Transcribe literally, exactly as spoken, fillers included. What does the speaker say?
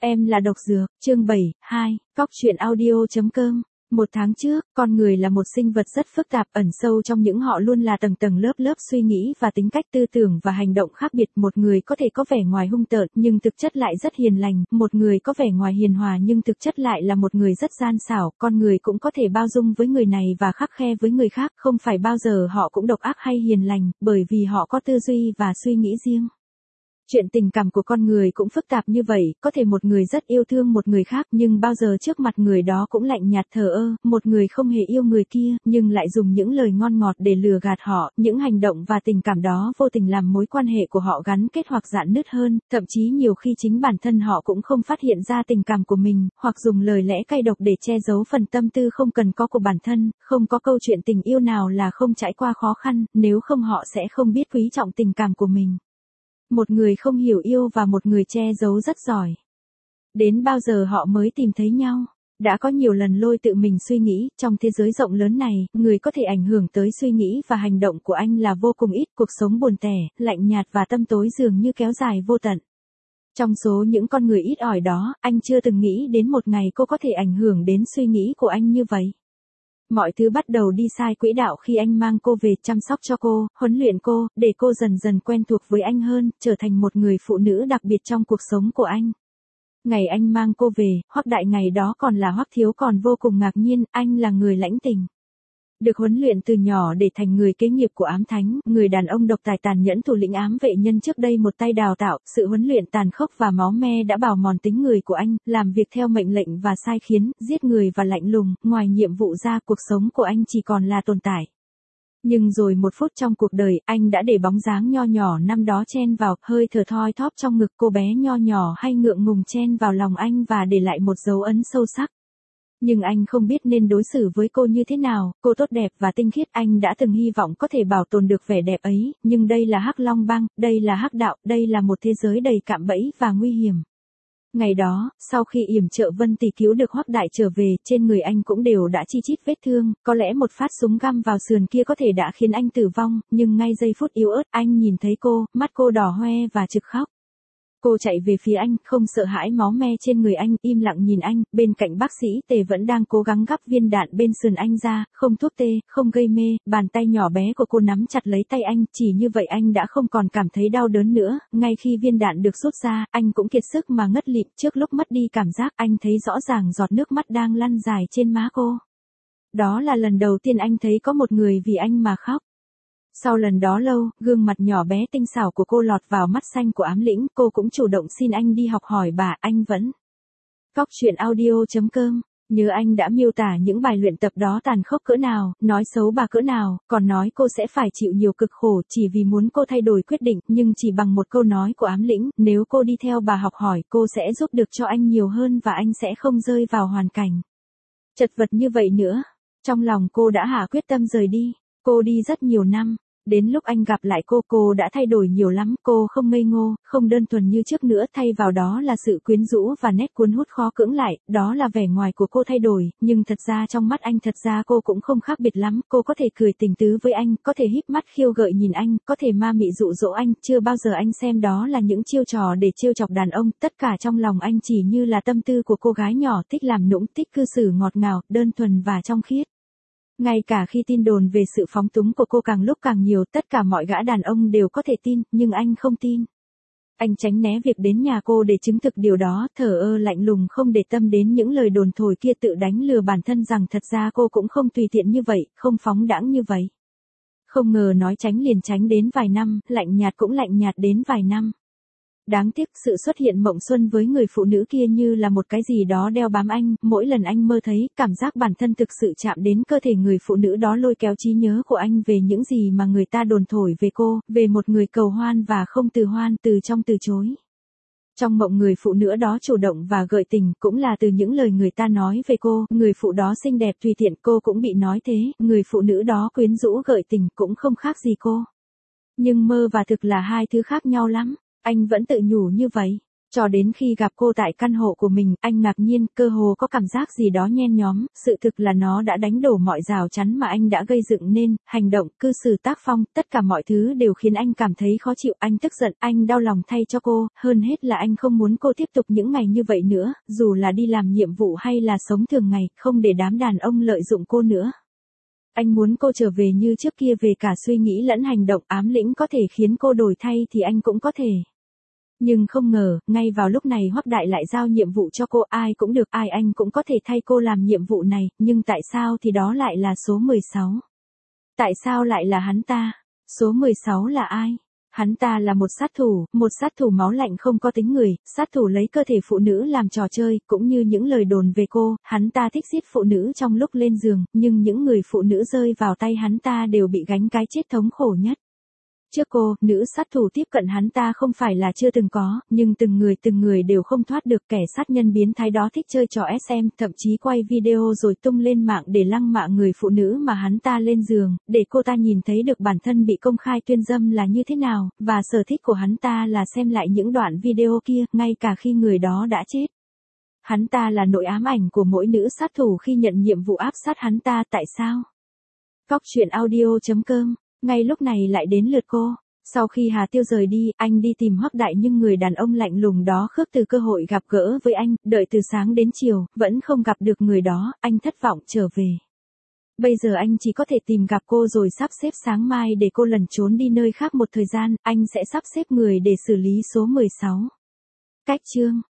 Em là độc dược, chương bảy, hai, cóc truyện audio.com. Một tháng trước, con người là một sinh vật rất phức tạp, ẩn sâu trong những họ luôn là tầng tầng lớp lớp suy nghĩ và tính cách tư tưởng và hành động khác biệt. Một người có thể có vẻ ngoài hung tợn nhưng thực chất lại rất hiền lành, một người có vẻ ngoài hiền hòa nhưng thực chất lại là một người rất gian xảo. Con người cũng có thể bao dung với người này và khắt khe với người khác, không phải bao giờ họ cũng độc ác hay hiền lành, bởi vì họ có tư duy và suy nghĩ riêng. Chuyện tình cảm của con người cũng phức tạp như vậy, có thể một người rất yêu thương một người khác nhưng bao giờ trước mặt người đó cũng lạnh nhạt thờ ơ, một người không hề yêu người kia nhưng lại dùng những lời ngon ngọt để lừa gạt họ, những hành động và tình cảm đó vô tình làm mối quan hệ của họ gắn kết hoặc rạn nứt hơn, thậm chí nhiều khi chính bản thân họ cũng không phát hiện ra tình cảm của mình, hoặc dùng lời lẽ cay độc để che giấu phần tâm tư không cần có của bản thân. Không có câu chuyện tình yêu nào là không trải qua khó khăn, nếu không họ sẽ không biết quý trọng tình cảm của mình. Một người không hiểu yêu và một người che giấu rất giỏi. Đến bao giờ họ mới tìm thấy nhau? Đã có nhiều lần Lôi tự mình suy nghĩ, trong thế giới rộng lớn này, người có thể ảnh hưởng tới suy nghĩ và hành động của anh là vô cùng ít, cuộc sống buồn tẻ, lạnh nhạt và tăm tối dường như kéo dài vô tận. Trong số những con người ít ỏi đó, anh chưa từng nghĩ đến một ngày cô có thể ảnh hưởng đến suy nghĩ của anh như vậy. Mọi thứ bắt đầu đi sai quỹ đạo khi anh mang cô về, chăm sóc cho cô, huấn luyện cô, để cô dần dần quen thuộc với anh hơn, trở thành một người phụ nữ đặc biệt trong cuộc sống của anh. Ngày anh mang cô về, Hoắc Đại ngày đó còn là Hoắc Thiếu còn vô cùng ngạc nhiên, anh là người lãnh tình. Được huấn luyện từ nhỏ để thành người kế nghiệp của ám thánh, người đàn ông độc tài tàn nhẫn thủ lĩnh ám vệ nhân trước đây một tay đào tạo, sự huấn luyện tàn khốc và máu me đã bào mòn tính người của anh, làm việc theo mệnh lệnh và sai khiến, giết người và lạnh lùng, ngoài nhiệm vụ ra cuộc sống của anh chỉ còn là tồn tại. Nhưng rồi một phút trong cuộc đời, anh đã để bóng dáng nho nhỏ năm đó chen vào, hơi thở thoi thóp trong ngực cô bé nho nhỏ hay ngượng ngùng chen vào lòng anh và để lại một dấu ấn sâu sắc. Nhưng anh không biết nên đối xử với cô như thế nào, cô tốt đẹp và tinh khiết, anh đã từng hy vọng có thể bảo tồn được vẻ đẹp ấy, nhưng đây là Hắc Long Bang, đây là Hắc Đạo, đây là một thế giới đầy cạm bẫy và nguy hiểm. Ngày đó, sau khi yểm trợ Vân Tỷ cứu được Hoắc Đại trở về, trên người anh cũng đều đã chi chít vết thương, có lẽ một phát súng găm vào sườn kia có thể đã khiến anh tử vong, nhưng ngay giây phút yếu ớt, anh nhìn thấy cô, mắt cô đỏ hoe và trực khóc. Cô chạy về phía anh, không sợ hãi máu me trên người anh, im lặng nhìn anh, bên cạnh bác sĩ Tề vẫn đang cố gắng gắp viên đạn bên sườn anh ra, không thuốc tê, không gây mê, bàn tay nhỏ bé của cô nắm chặt lấy tay anh, chỉ như vậy anh đã không còn cảm thấy đau đớn nữa, ngay khi viên đạn được rút ra, anh cũng kiệt sức mà ngất lịm, trước lúc mất đi cảm giác, anh thấy rõ ràng giọt nước mắt đang lăn dài trên má cô. Đó là lần đầu tiên anh thấy có một người vì anh mà khóc. Sau lần đó lâu, gương mặt nhỏ bé tinh xảo của cô lọt vào mắt xanh của ám lĩnh, cô cũng chủ động xin anh đi học hỏi bà, anh vẫn. Cóc truyện audio.com, nhớ anh đã miêu tả những bài luyện tập đó tàn khốc cỡ nào, nói xấu bà cỡ nào, còn nói cô sẽ phải chịu nhiều cực khổ chỉ vì muốn cô thay đổi quyết định, nhưng chỉ bằng một câu nói của ám lĩnh, nếu cô đi theo bà học hỏi, cô sẽ giúp được cho anh nhiều hơn và anh sẽ không rơi vào hoàn cảnh chật vật như vậy nữa. Trong lòng cô đã hạ quyết tâm rời đi, cô đi rất nhiều năm. Đến lúc anh gặp lại cô, cô đã thay đổi nhiều lắm, cô không ngây ngô, không đơn thuần như trước nữa, thay vào đó là sự quyến rũ và nét cuốn hút khó cưỡng lại, đó là vẻ ngoài của cô thay đổi, nhưng thật ra trong mắt anh thật ra cô cũng không khác biệt lắm, cô có thể cười tình tứ với anh, có thể híp mắt khiêu gợi nhìn anh, có thể ma mị dụ dỗ anh, chưa bao giờ anh xem đó là những chiêu trò để trêu chọc đàn ông, tất cả trong lòng anh chỉ như là tâm tư của cô gái nhỏ thích làm nũng, thích cư xử ngọt ngào, đơn thuần và trong khiết. Ngay cả khi tin đồn về sự phóng túng của cô càng lúc càng nhiều, tất cả mọi gã đàn ông đều có thể tin, nhưng anh không tin. Anh tránh né việc đến nhà cô để chứng thực điều đó, thờ ơ lạnh lùng không để tâm đến những lời đồn thổi kia, tự đánh lừa bản thân rằng thật ra cô cũng không tùy tiện như vậy, không phóng đãng như vậy. Không ngờ nói tránh liền tránh đến vài năm, lạnh nhạt cũng lạnh nhạt đến vài năm. Đáng tiếc, sự xuất hiện mộng xuân với người phụ nữ kia như là một cái gì đó đeo bám anh, mỗi lần anh mơ thấy, cảm giác bản thân thực sự chạm đến cơ thể người phụ nữ đó lôi kéo trí nhớ của anh về những gì mà người ta đồn thổi về cô, về một người cầu hoan và không từ hoan, từ trong từ chối. Trong mộng người phụ nữ đó chủ động và gợi tình, cũng là từ những lời người ta nói về cô, người phụ đó xinh đẹp tùy tiện, cô cũng bị nói thế, người phụ nữ đó quyến rũ gợi tình, cũng không khác gì cô. Nhưng mơ và thực là hai thứ khác nhau lắm. Anh vẫn tự nhủ như vậy. Cho đến khi gặp cô tại căn hộ của mình, anh ngạc nhiên, cơ hồ có cảm giác gì đó nhen nhóm, sự thực là nó đã đánh đổ mọi rào chắn mà anh đã gây dựng nên, hành động, cư xử tác phong, tất cả mọi thứ đều khiến anh cảm thấy khó chịu, anh tức giận, anh đau lòng thay cho cô, hơn hết là anh không muốn cô tiếp tục những ngày như vậy nữa, dù là đi làm nhiệm vụ hay là sống thường ngày, không để đám đàn ông lợi dụng cô nữa. Anh muốn cô trở về như trước kia, về cả suy nghĩ lẫn hành động, ám lĩnh có thể khiến cô đổi thay thì anh cũng có thể. Nhưng không ngờ, ngay vào lúc này Hoắc Đại lại giao nhiệm vụ cho cô, ai cũng được, ai anh cũng có thể thay cô làm nhiệm vụ này, nhưng tại sao thì đó lại là số mười sáu? Tại sao lại là hắn ta? Số mười sáu là ai? Hắn ta là một sát thủ, một sát thủ máu lạnh không có tính người, sát thủ lấy cơ thể phụ nữ làm trò chơi, cũng như những lời đồn về cô, hắn ta thích giết phụ nữ trong lúc lên giường, nhưng những người phụ nữ rơi vào tay hắn ta đều bị gánh cái chết thống khổ nhất. Trước cô, nữ sát thủ tiếp cận hắn ta không phải là chưa từng có, nhưng từng người từng người đều không thoát được, kẻ sát nhân biến thái đó thích chơi trò ét em, thậm chí quay video rồi tung lên mạng để lăng mạ người phụ nữ mà hắn ta lên giường, để cô ta nhìn thấy được bản thân bị công khai tuyên dâm là như thế nào, và sở thích của hắn ta là xem lại những đoạn video kia, ngay cả khi người đó đã chết. Hắn ta là nỗi ám ảnh của mỗi nữ sát thủ khi nhận nhiệm vụ áp sát hắn ta, tại sao? Góc truyện audio chấm com. Ngay lúc này lại đến lượt cô. Sau khi Hà Tiêu rời đi, anh đi tìm Hoắc Đại nhưng người đàn ông lạnh lùng đó khước từ cơ hội gặp gỡ với anh, đợi từ sáng đến chiều, vẫn không gặp được người đó, anh thất vọng trở về. Bây giờ anh chỉ có thể tìm gặp cô rồi sắp xếp sáng mai để cô lẩn trốn đi nơi khác một thời gian, anh sẽ sắp xếp người để xử lý số mười sáu. Cách chương